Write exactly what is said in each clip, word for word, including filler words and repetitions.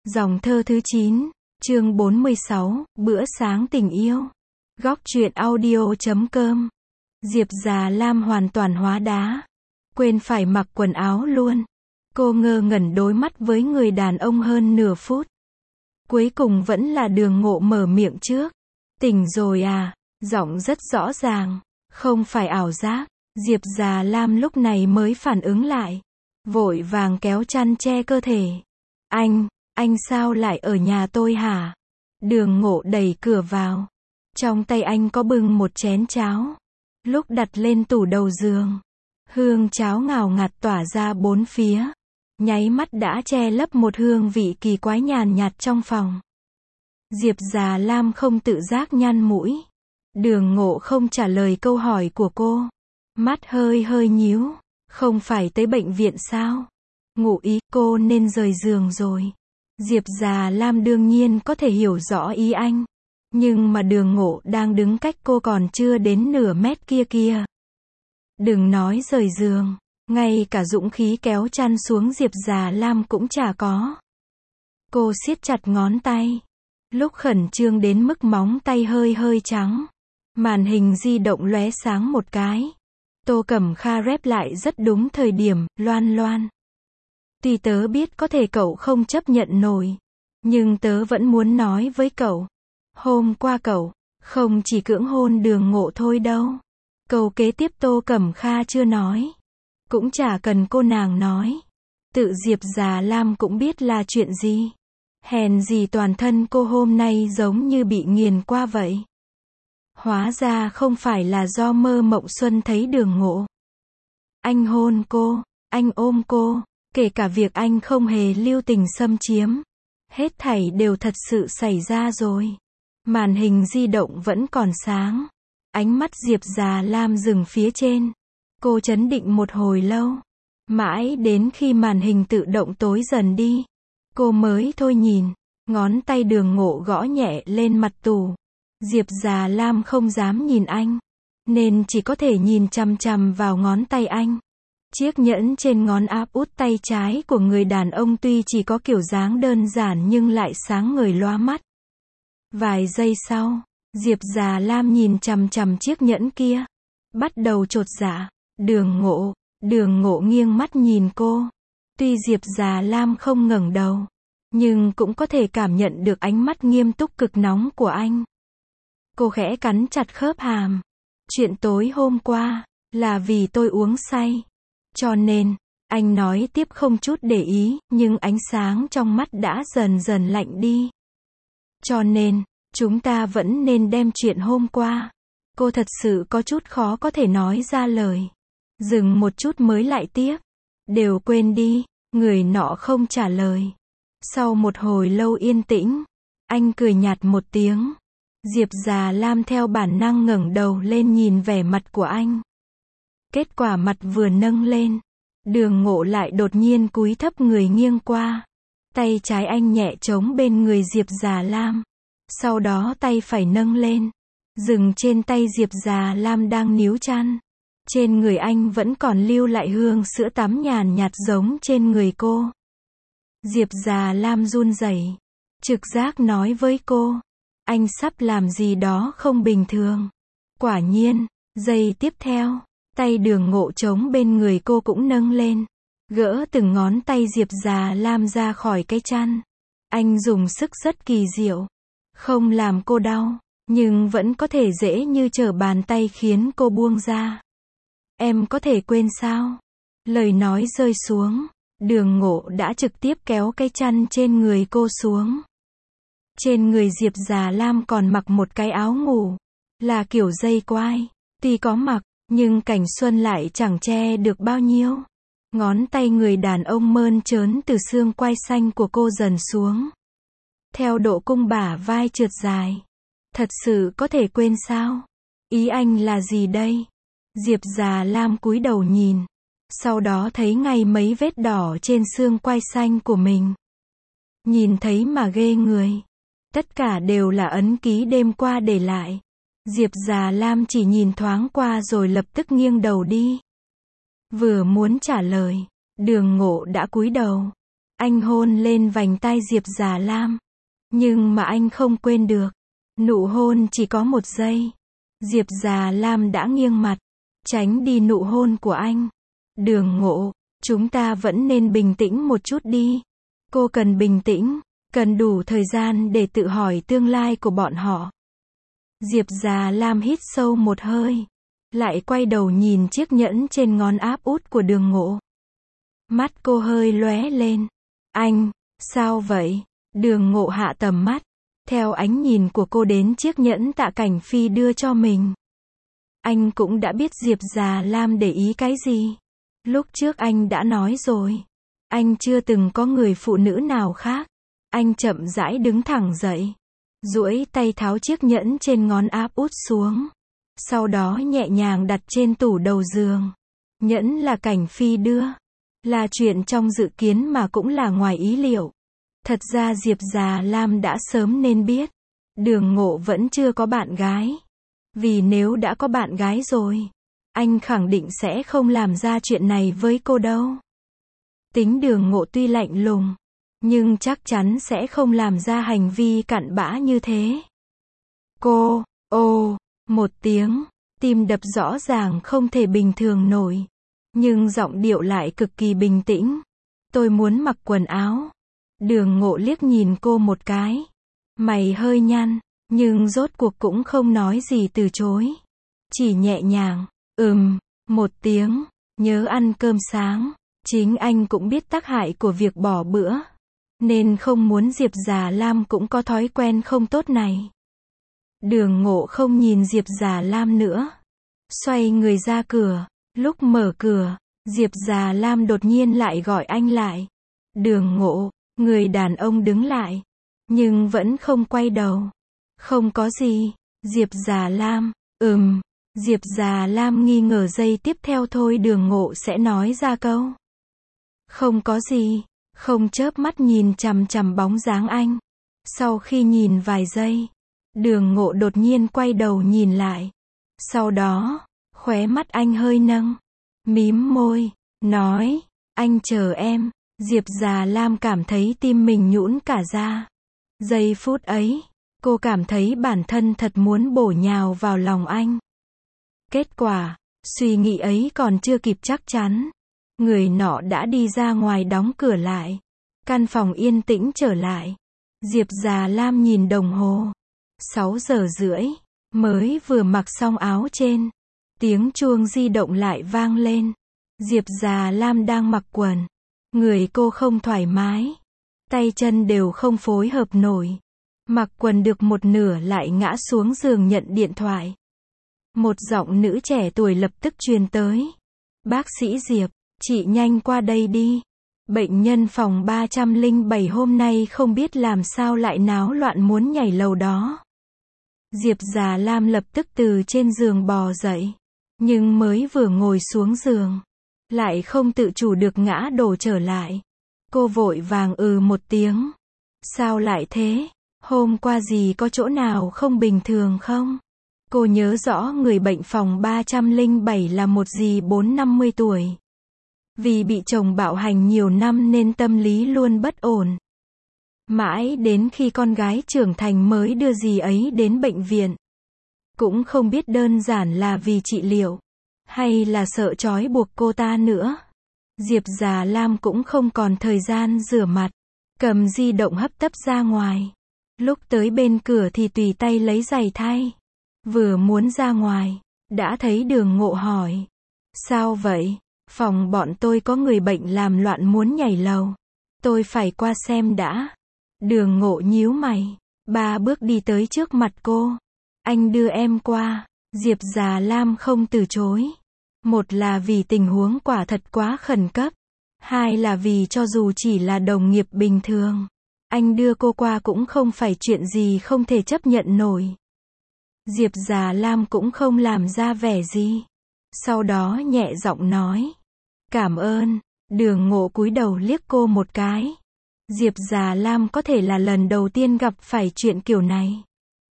Dòng thơ thứ chín, chương bốn mươi sáu, bữa sáng tình yêu. Góc truyện audio chấm com. Diệp Già Lam hoàn toàn hóa đá. Quên phải mặc quần áo luôn. Cô ngơ ngẩn đối mắt với người đàn ông hơn nửa phút. Cuối cùng vẫn là Đường Ngộ mở miệng trước. Tỉnh rồi à? Giọng rất rõ ràng. Không phải ảo giác. Diệp Già Lam lúc này mới phản ứng lại. Vội vàng kéo chăn che cơ thể. Anh, anh sao lại ở nhà tôi hả? Đường Ngộ đẩy cửa vào. Trong tay anh có bưng một chén cháo. Lúc đặt lên tủ đầu giường, hương cháo ngào ngạt tỏa ra bốn phía. Nháy mắt đã che lấp một hương vị kỳ quái nhàn nhạt trong phòng. Diệp Già Lam không tự giác nhăn mũi. Đường Ngộ không trả lời câu hỏi của cô. Mắt hơi hơi nhíu. Không phải tới bệnh viện sao? Ngụ ý cô nên rời giường rồi. Diệp Già Lam đương nhiên có thể hiểu rõ ý anh. Nhưng mà Đường Ngộ đang đứng cách cô còn chưa đến nửa mét kia kia. Đừng nói rời giường. Ngay cả dũng khí kéo chăn xuống Diệp Già Lam cũng chả có. Cô siết chặt ngón tay. Lúc khẩn trương đến mức móng tay hơi hơi trắng. Màn hình di động lóe sáng một cái. Tô Cẩm Kha rep lại rất đúng thời điểm, Loan Loan. Tuy tớ biết có thể cậu không chấp nhận nổi. Nhưng tớ vẫn muốn nói với cậu. Hôm qua cậu, không chỉ cưỡng hôn Đường Ngộ thôi đâu. Câu kế tiếp Tô Cẩm Kha chưa nói. Cũng chả cần cô nàng nói. Tự Diệp Già Lam cũng biết là chuyện gì. Hèn gì toàn thân cô hôm nay giống như bị nghiền qua vậy. Hóa ra không phải là do mơ mộng xuân thấy Đường Ngộ. Anh hôn cô, anh ôm cô, kể cả việc anh không hề lưu tình xâm chiếm. Hết thảy đều thật sự xảy ra rồi. Màn hình di động vẫn còn sáng. Ánh mắt Diệp Già Lam dừng phía trên. Cô chấn định một hồi lâu. Mãi đến khi màn hình tự động tối dần đi. Cô mới thôi nhìn. Ngón tay Đường Ngộ gõ nhẹ lên mặt tủ. Diệp Già Lam không dám nhìn anh. Nên chỉ có thể nhìn chằm chằm vào ngón tay anh. Chiếc nhẫn trên ngón áp út tay trái của người đàn ông tuy chỉ có kiểu dáng đơn giản nhưng lại sáng ngời lóa mắt. Vài giây sau, Diệp Già Lam nhìn chằm chằm chiếc nhẫn kia. Bắt đầu chột dạ. Đường Ngộ, Đường Ngộ nghiêng mắt nhìn cô. Tuy Diệp Già Lam không ngẩng đầu, nhưng cũng có thể cảm nhận được ánh mắt nghiêm túc cực nóng của anh. Cô khẽ cắn chặt khớp hàm. Chuyện tối hôm qua, là vì tôi uống say. Cho nên, anh nói tiếp không chút để ý, nhưng ánh sáng trong mắt đã dần dần lạnh đi. Cho nên, chúng ta vẫn nên đem chuyện hôm qua. Cô thật sự có chút khó có thể nói ra lời. Dừng một chút mới lại tiếp. Đều quên đi, người nọ không trả lời. Sau một hồi lâu yên tĩnh, anh cười nhạt một tiếng. Diệp Già Lam theo bản năng ngẩng đầu lên nhìn vẻ mặt của anh. Kết quả mặt vừa nâng lên, Đường Ngộ lại đột nhiên cúi thấp người nghiêng qua. Tay trái anh nhẹ chống bên người Diệp Già Lam. Sau đó tay phải nâng lên, dừng trên tay Diệp Già Lam đang níu chăn. Trên người anh vẫn còn lưu lại hương sữa tắm nhàn nhạt giống trên người cô. Diệp Già Lam run rẩy, trực giác nói với cô, anh sắp làm gì đó không bình thường. Quả nhiên, giây tiếp theo, tay Đường Ngộ chống bên người cô cũng nâng lên, gỡ từng ngón tay Diệp Già Lam ra khỏi cái chăn. Anh dùng sức rất kỳ diệu, không làm cô đau, nhưng vẫn có thể dễ như trở bàn tay khiến cô buông ra. Em có thể quên sao? Lời nói rơi xuống, Đường Ngộ đã trực tiếp kéo cái chăn trên người cô xuống. Trên người Diệp Già Lam còn mặc một cái áo ngủ, là kiểu dây quai. Tuy có mặc, nhưng cảnh xuân lại chẳng che được bao nhiêu. Ngón tay người đàn ông mơn trớn từ xương quai xanh của cô dần xuống. Theo độ cung bả vai trượt dài. Thật sự có thể quên sao? Ý anh là gì đây? Diệp Già Lam cúi đầu nhìn. Sau đó thấy ngay mấy vết đỏ trên xương quai xanh của mình. Nhìn thấy mà ghê người. Tất cả đều là ấn ký đêm qua để lại. Diệp Già Lam chỉ nhìn thoáng qua rồi lập tức nghiêng đầu đi. Vừa muốn trả lời, Đường Ngộ đã cúi đầu. Anh hôn lên vành tai Diệp Già Lam. Nhưng mà anh không quên được. Nụ hôn chỉ có một giây. Diệp Già Lam đã nghiêng mặt, tránh đi nụ hôn của anh. Đường Ngộ, chúng ta vẫn nên bình tĩnh một chút đi. Cô cần bình tĩnh, cần đủ thời gian để tự hỏi tương lai của bọn họ. Diệp Già Lam hít sâu một hơi, lại quay đầu nhìn chiếc nhẫn trên ngón áp út của Đường Ngộ. Mắt cô hơi lóe lên. Anh, sao vậy? Đường Ngộ hạ tầm mắt, theo ánh nhìn của cô đến chiếc nhẫn Tạ Cảnh Phi đưa cho mình. Anh cũng đã biết Diệp Già Lam để ý cái gì. Lúc trước anh đã nói rồi. Anh chưa từng có người phụ nữ nào khác. Anh chậm rãi đứng thẳng dậy, duỗi tay tháo chiếc nhẫn trên ngón áp út xuống. Sau đó nhẹ nhàng đặt trên tủ đầu giường. Nhẫn là Cảnh Phi đưa. Là chuyện trong dự kiến mà cũng là ngoài ý liệu. Thật ra Diệp Già Lam đã sớm nên biết. Đường Ngộ vẫn chưa có bạn gái. Vì nếu đã có bạn gái rồi, anh khẳng định sẽ không làm ra chuyện này với cô đâu. Tính Đường Ngộ tuy lạnh lùng, nhưng chắc chắn sẽ không làm ra hành vi cặn bã như thế. Cô, ô, một tiếng, tim đập rõ ràng không thể bình thường nổi. Nhưng giọng điệu lại cực kỳ bình tĩnh. Tôi muốn mặc quần áo. Đường Ngộ liếc nhìn cô một cái. Mày hơi nhăn, nhưng rốt cuộc cũng không nói gì từ chối. Chỉ nhẹ nhàng, ừm, một tiếng, nhớ ăn cơm sáng. Chính anh cũng biết tác hại của việc bỏ bữa. Nên không muốn Diệp Già Lam cũng có thói quen không tốt này. Đường Ngộ không nhìn Diệp Già Lam nữa. Xoay người ra cửa. Lúc mở cửa, Diệp Già Lam đột nhiên lại gọi anh lại. Đường Ngộ, người đàn ông đứng lại. Nhưng vẫn không quay đầu. Không có gì. Diệp Già Lam, ừm. Diệp Già Lam nghi ngờ giây tiếp theo thôi Đường Ngộ sẽ nói ra câu. Không có gì. Không chớp mắt nhìn chằm chằm bóng dáng anh. Sau khi nhìn vài giây, Đường Ngộ đột nhiên quay đầu nhìn lại. Sau đó, khóe mắt anh hơi nâng, mím môi, nói, anh chờ em. Diệp Già Lam cảm thấy tim mình nhũn cả ra. Giây phút ấy, cô cảm thấy bản thân thật muốn bổ nhào vào lòng anh. Kết quả, suy nghĩ ấy còn chưa kịp chắc chắn. Người nọ đã đi ra ngoài đóng cửa lại. Căn phòng yên tĩnh trở lại. Diệp Già Lam nhìn đồng hồ. sáu giờ rưỡi, mới vừa mặc xong áo trên. Tiếng chuông di động lại vang lên. Diệp Già Lam đang mặc quần. Người cô không thoải mái. Tay chân đều không phối hợp nổi. Mặc quần được một nửa lại ngã xuống giường nhận điện thoại. Một giọng nữ trẻ tuổi lập tức truyền tới. Bác sĩ Diệp, chị nhanh qua đây đi. Bệnh nhân phòng ba trăm lẻ bảy hôm nay không biết làm sao lại náo loạn muốn nhảy lầu đó. Diệp Già Lam lập tức từ trên giường bò dậy. Nhưng mới vừa ngồi xuống giường, lại không tự chủ được ngã đổ trở lại. Cô vội vàng ừ một tiếng. Sao lại thế? Hôm qua gì có chỗ nào không bình thường không? Cô nhớ rõ người bệnh phòng ba trăm lẻ bảy là một dì bốn năm mươi tuổi. Vì bị chồng bạo hành nhiều năm nên tâm lý luôn bất ổn. Mãi đến khi con gái trưởng thành mới đưa dì ấy đến bệnh viện. Cũng không biết đơn giản là vì trị liệu, hay là sợ trói buộc cô ta nữa. Diệp Già Lam cũng không còn thời gian rửa mặt. Cầm di động hấp tấp ra ngoài. Lúc tới bên cửa thì tùy tay lấy giày thay. Vừa muốn ra ngoài, đã thấy Đường Ngộ hỏi. Sao vậy? Phòng bọn tôi có người bệnh làm loạn muốn nhảy lầu. Tôi phải qua xem đã. Đường Ngộ nhíu mày. Ba bước đi tới trước mặt cô. Anh đưa em qua. Diệp Già Lam không từ chối. Một là vì tình huống quả thật quá khẩn cấp. Hai là vì cho dù chỉ là đồng nghiệp bình thường, anh đưa cô qua cũng không phải chuyện gì không thể chấp nhận nổi. Diệp Già Lam cũng không làm ra vẻ gì. Sau đó nhẹ giọng nói. Cảm ơn. Đường Ngộ cúi đầu liếc cô một cái. Diệp Già Lam có thể là lần đầu tiên gặp phải chuyện kiểu này.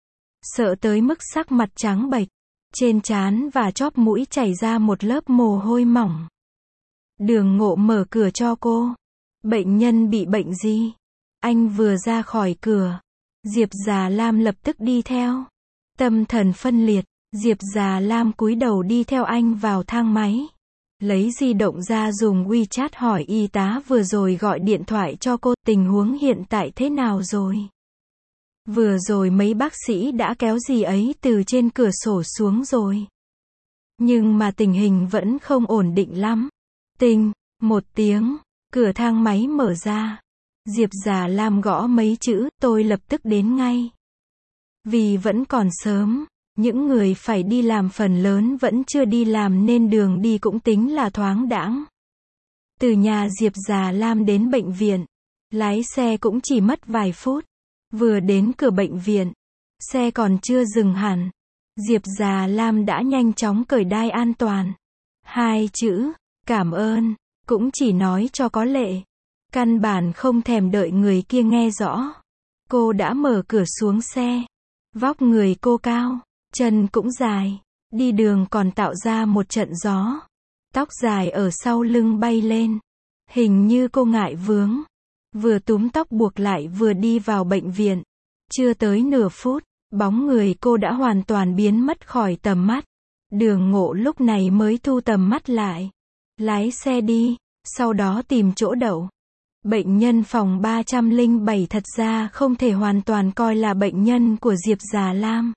Sợ tới mức sắc mặt trắng bệch. Trên trán và chóp mũi chảy ra một lớp mồ hôi mỏng. Đường Ngộ mở cửa cho cô. Bệnh nhân bị bệnh gì? Anh vừa ra khỏi cửa. Diệp Già Lam lập tức đi theo. Tâm thần phân liệt, Diệp Già Lam cúi đầu đi theo anh vào thang máy. Lấy di động ra dùng WeChat hỏi y tá vừa rồi gọi điện thoại cho cô, tình huống hiện tại thế nào rồi? Vừa rồi mấy bác sĩ đã kéo gì ấy từ trên cửa sổ xuống rồi. Nhưng mà tình hình vẫn không ổn định lắm. Tinh, một tiếng, cửa thang máy mở ra. Diệp Già Lam gõ mấy chữ, tôi lập tức đến ngay. Vì vẫn còn sớm, những người phải đi làm phần lớn vẫn chưa đi làm nên đường đi cũng tính là thoáng đãng. Từ nhà Diệp Già Lam đến bệnh viện, lái xe cũng chỉ mất vài phút. Vừa đến cửa bệnh viện, xe còn chưa dừng hẳn. Diệp Già Lam đã nhanh chóng cởi đai an toàn. Hai chữ, cảm ơn, cũng chỉ nói cho có lệ. Căn bản không thèm đợi người kia nghe rõ. Cô đã mở cửa xuống xe. Vóc người cô cao, chân cũng dài. Đi đường còn tạo ra một trận gió. Tóc dài ở sau lưng bay lên. Hình như cô ngại vướng. Vừa túm tóc buộc lại vừa đi vào bệnh viện. Chưa tới nửa phút, bóng người cô đã hoàn toàn biến mất khỏi tầm mắt. Đường Ngộ lúc này mới thu tầm mắt lại. Lái xe đi, sau đó tìm chỗ đậu. Bệnh nhân phòng ba trăm lẻ bảy thật ra không thể hoàn toàn coi là bệnh nhân của Diệp Già Lam.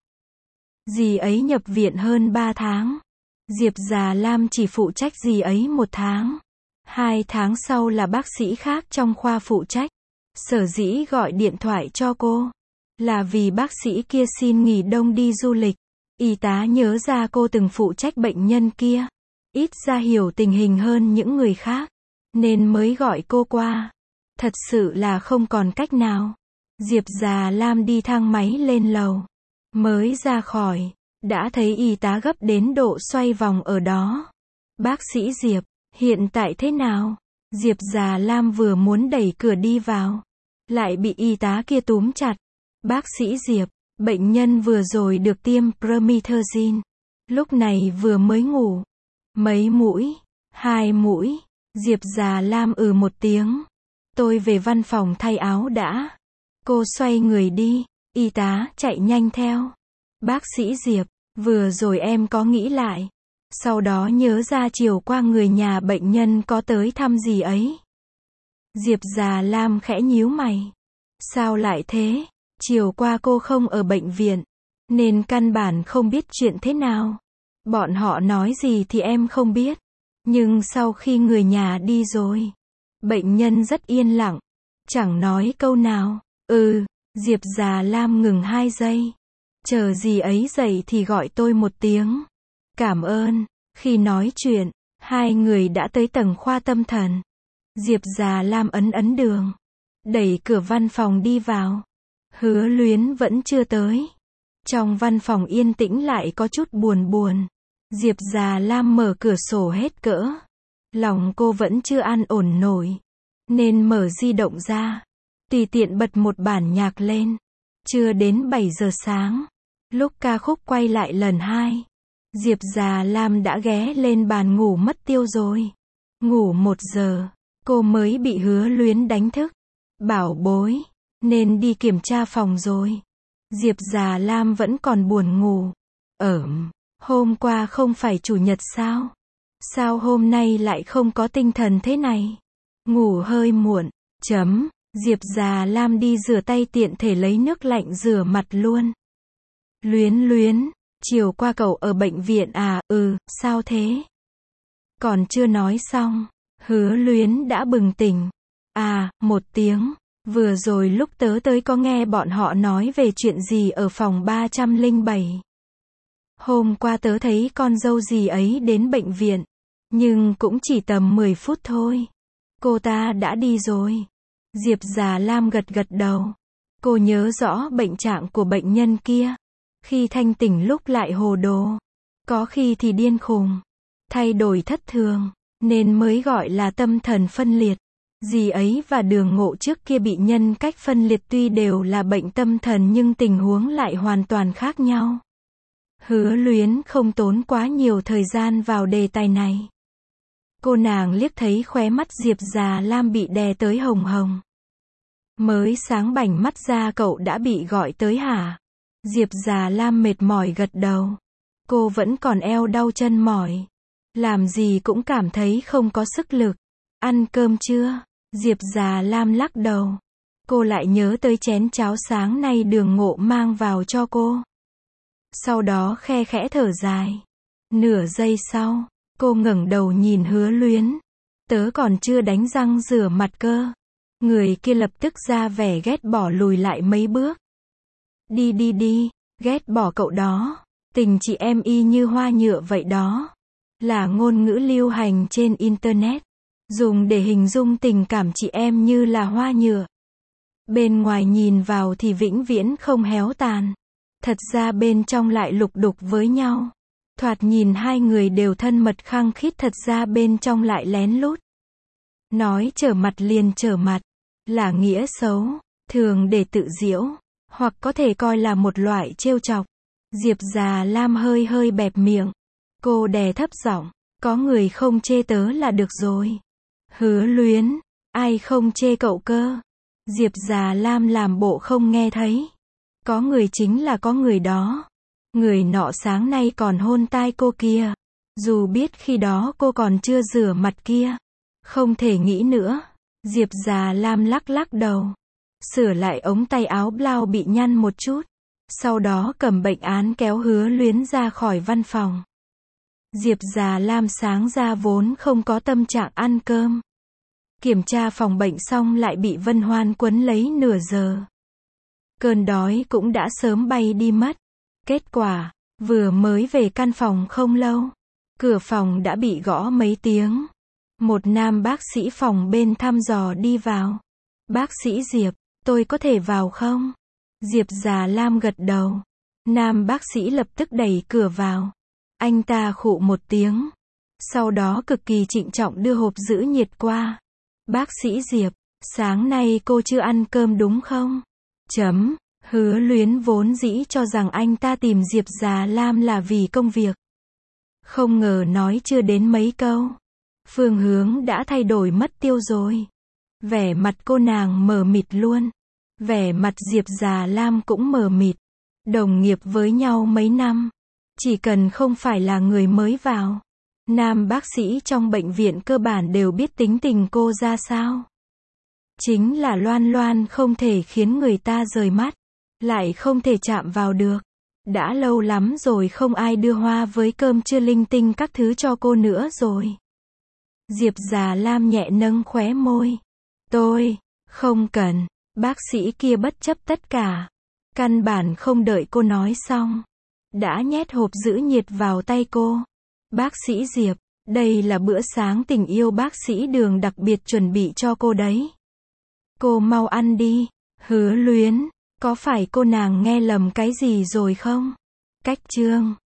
Dì ấy nhập viện hơn ba tháng. Diệp Già Lam chỉ phụ trách dì ấy một tháng. Hai tháng sau là bác sĩ khác trong khoa phụ trách. Sở dĩ gọi điện thoại cho cô là vì bác sĩ kia xin nghỉ đông đi du lịch. Y tá nhớ ra cô từng phụ trách bệnh nhân kia. Ít ra hiểu tình hình hơn những người khác. Nên mới gọi cô qua. Thật sự là không còn cách nào. Diệp Già Lam đi thang máy lên lầu. Mới ra khỏi, đã thấy y tá gấp đến độ xoay vòng ở đó. Bác sĩ Diệp, hiện tại thế nào? Diệp Già Lam vừa muốn đẩy cửa đi vào. Lại bị y tá kia túm chặt. Bác sĩ Diệp, bệnh nhân vừa rồi được tiêm Promethazine. Lúc này vừa mới ngủ. Mấy mũi? Hai mũi. Diệp Già Lam ừ một tiếng. Tôi về văn phòng thay áo đã. Cô xoay người đi. Y tá chạy nhanh theo. Bác sĩ Diệp, vừa rồi em có nghĩ lại. Sau đó nhớ ra chiều qua người nhà bệnh nhân có tới thăm gì ấy. Diệp Già Lam khẽ nhíu mày. Sao lại thế? Chiều qua cô không ở bệnh viện, nên căn bản không biết chuyện thế nào. Bọn họ nói gì thì em không biết. Nhưng sau khi người nhà đi rồi, bệnh nhân rất yên lặng. Chẳng nói câu nào. Ừ, Diệp Già Lam ngừng hai giây. Chờ gì ấy dậy thì gọi tôi một tiếng. Cảm ơn. Khi nói chuyện, hai người đã tới tầng khoa tâm thần. Diệp Già Lam ấn ấn đường. Đẩy cửa văn phòng đi vào. Hứa Luyến vẫn chưa tới. Trong văn phòng yên tĩnh lại có chút buồn buồn. Diệp Già Lam mở cửa sổ hết cỡ. Lòng cô vẫn chưa an ổn nổi. Nên mở di động ra. Tùy tiện bật một bản nhạc lên. Chưa đến bảy giờ sáng. Lúc ca khúc quay lại lần hai. Diệp Già Lam đã ghé lên bàn ngủ mất tiêu rồi. Ngủ một giờ. Cô mới bị Hứa Luyến đánh thức. Bảo bối. Nên đi kiểm tra phòng rồi. Diệp Già Lam vẫn còn buồn ngủ. Ởm. Hôm qua không phải chủ nhật sao? Sao hôm nay lại không có tinh thần thế này? Ngủ hơi muộn. Chấm. Diệp Già Lam đi rửa tay tiện thể lấy nước lạnh rửa mặt luôn. Luyến Luyến. Chiều qua cậu ở bệnh viện à? Ừ, sao thế? Còn chưa nói xong. Hứa Luyến đã bừng tỉnh. À, một tiếng. Vừa rồi lúc tớ tới có nghe bọn họ nói về chuyện gì ở phòng ba trăm lẻ bảy. Hôm qua tớ thấy con dâu gì ấy đến bệnh viện. Nhưng cũng chỉ tầm mười phút thôi. Cô ta đã đi rồi. Diệp Già Lam gật gật đầu. Cô nhớ rõ bệnh trạng của bệnh nhân kia. Khi thanh tỉnh lúc lại hồ đồ. Có khi thì điên khùng. Thay đổi thất thường. Nên mới gọi là tâm thần phân liệt. Dì ấy và Đường Ngộ trước kia bị nhân cách phân liệt tuy đều là bệnh tâm thần nhưng tình huống lại hoàn toàn khác nhau. Hứa Luyến không tốn quá nhiều thời gian vào đề tài này. Cô nàng liếc thấy khóe mắt Diệp Già Lam bị đè tới hồng hồng. Mới sáng bảnh mắt ra cậu đã bị gọi tới hả? Diệp Già Lam mệt mỏi gật đầu. Cô vẫn còn eo đau chân mỏi. Làm gì cũng cảm thấy không có sức lực. Ăn cơm chưa? Diệp Già Lam lắc đầu. Cô lại nhớ tới chén cháo sáng nay Đường Ngộ mang vào cho cô. Sau đó khe khẽ thở dài. Nửa giây sau, cô ngẩng đầu nhìn Hứa Luyến. Tớ còn chưa đánh răng rửa mặt cơ. Người kia lập tức ra vẻ ghét bỏ lùi lại mấy bước. Đi đi đi, ghét bỏ cậu đó. Tình chị em y như hoa nhựa vậy đó. Là ngôn ngữ lưu hành trên Internet. Dùng để hình dung tình cảm chị em như là hoa nhựa. Bên ngoài nhìn vào thì vĩnh viễn không héo tàn. Thật ra bên trong lại lục đục với nhau. Thoạt nhìn hai người đều thân mật khăng khít, thật ra bên trong lại lén lút. Nói trở mặt liền trở mặt. Là nghĩa xấu, thường để tự giễu. Hoặc có thể coi là một loại trêu chọc. Diệp Già Lam hơi hơi bẹp miệng. Cô đè thấp giọng. Có người không chê tớ là được rồi. Hứa Luyến. Ai không chê cậu cơ? Diệp Già Lam làm bộ không nghe thấy. Có người chính là có người đó. Người nọ sáng nay còn hôn tai cô kia. Dù biết khi đó cô còn chưa rửa mặt kia. Không thể nghĩ nữa. Diệp Già Lam lắc lắc đầu. Sửa lại ống tay áo blau bị nhăn một chút. Sau đó cầm bệnh án kéo Hứa Luyến ra khỏi văn phòng. Diệp Già Lam sáng ra vốn không có tâm trạng ăn cơm. Kiểm tra phòng bệnh xong lại bị Vân Hoan quấn lấy nửa giờ. Cơn đói cũng đã sớm bay đi mất. Kết quả, vừa mới về căn phòng không lâu. Cửa phòng đã bị gõ mấy tiếng. Một nam bác sĩ phòng bên thăm dò đi vào. Bác sĩ Diệp, tôi có thể vào không? Diệp Già Lam gật đầu. Nam bác sĩ lập tức đẩy cửa vào. Anh ta khụ một tiếng. Sau đó cực kỳ trịnh trọng đưa hộp giữ nhiệt qua. Bác sĩ Diệp, sáng nay cô chưa ăn cơm đúng không? Chấm. Hứa Luyến vốn dĩ cho rằng anh ta tìm Diệp Già Lam là vì công việc. Không ngờ nói chưa đến mấy câu. Phương hướng đã thay đổi mất tiêu rồi. Vẻ mặt cô nàng mờ mịt luôn. Vẻ mặt Diệp Già Lam cũng mờ mịt. Đồng nghiệp với nhau mấy năm. Chỉ cần không phải là người mới vào. Nam bác sĩ trong bệnh viện cơ bản đều biết tính tình cô ra sao. Chính là Loan Loan không thể khiến người ta rời mắt. Lại không thể chạm vào được. Đã lâu lắm rồi không ai đưa hoa với cơm trưa linh tinh các thứ cho cô nữa rồi. Diệp Già Lam nhẹ nâng khóe môi. Tôi, không cần. Bác sĩ kia bất chấp tất cả. Căn bản không đợi cô nói xong. Đã nhét hộp giữ nhiệt vào tay cô. Bác sĩ Diệp, đây là bữa sáng tình yêu bác sĩ Đường đặc biệt chuẩn bị cho cô đấy. Cô mau ăn đi. Hứa Luyến, có phải cô nàng nghe lầm cái gì rồi không? Cách chương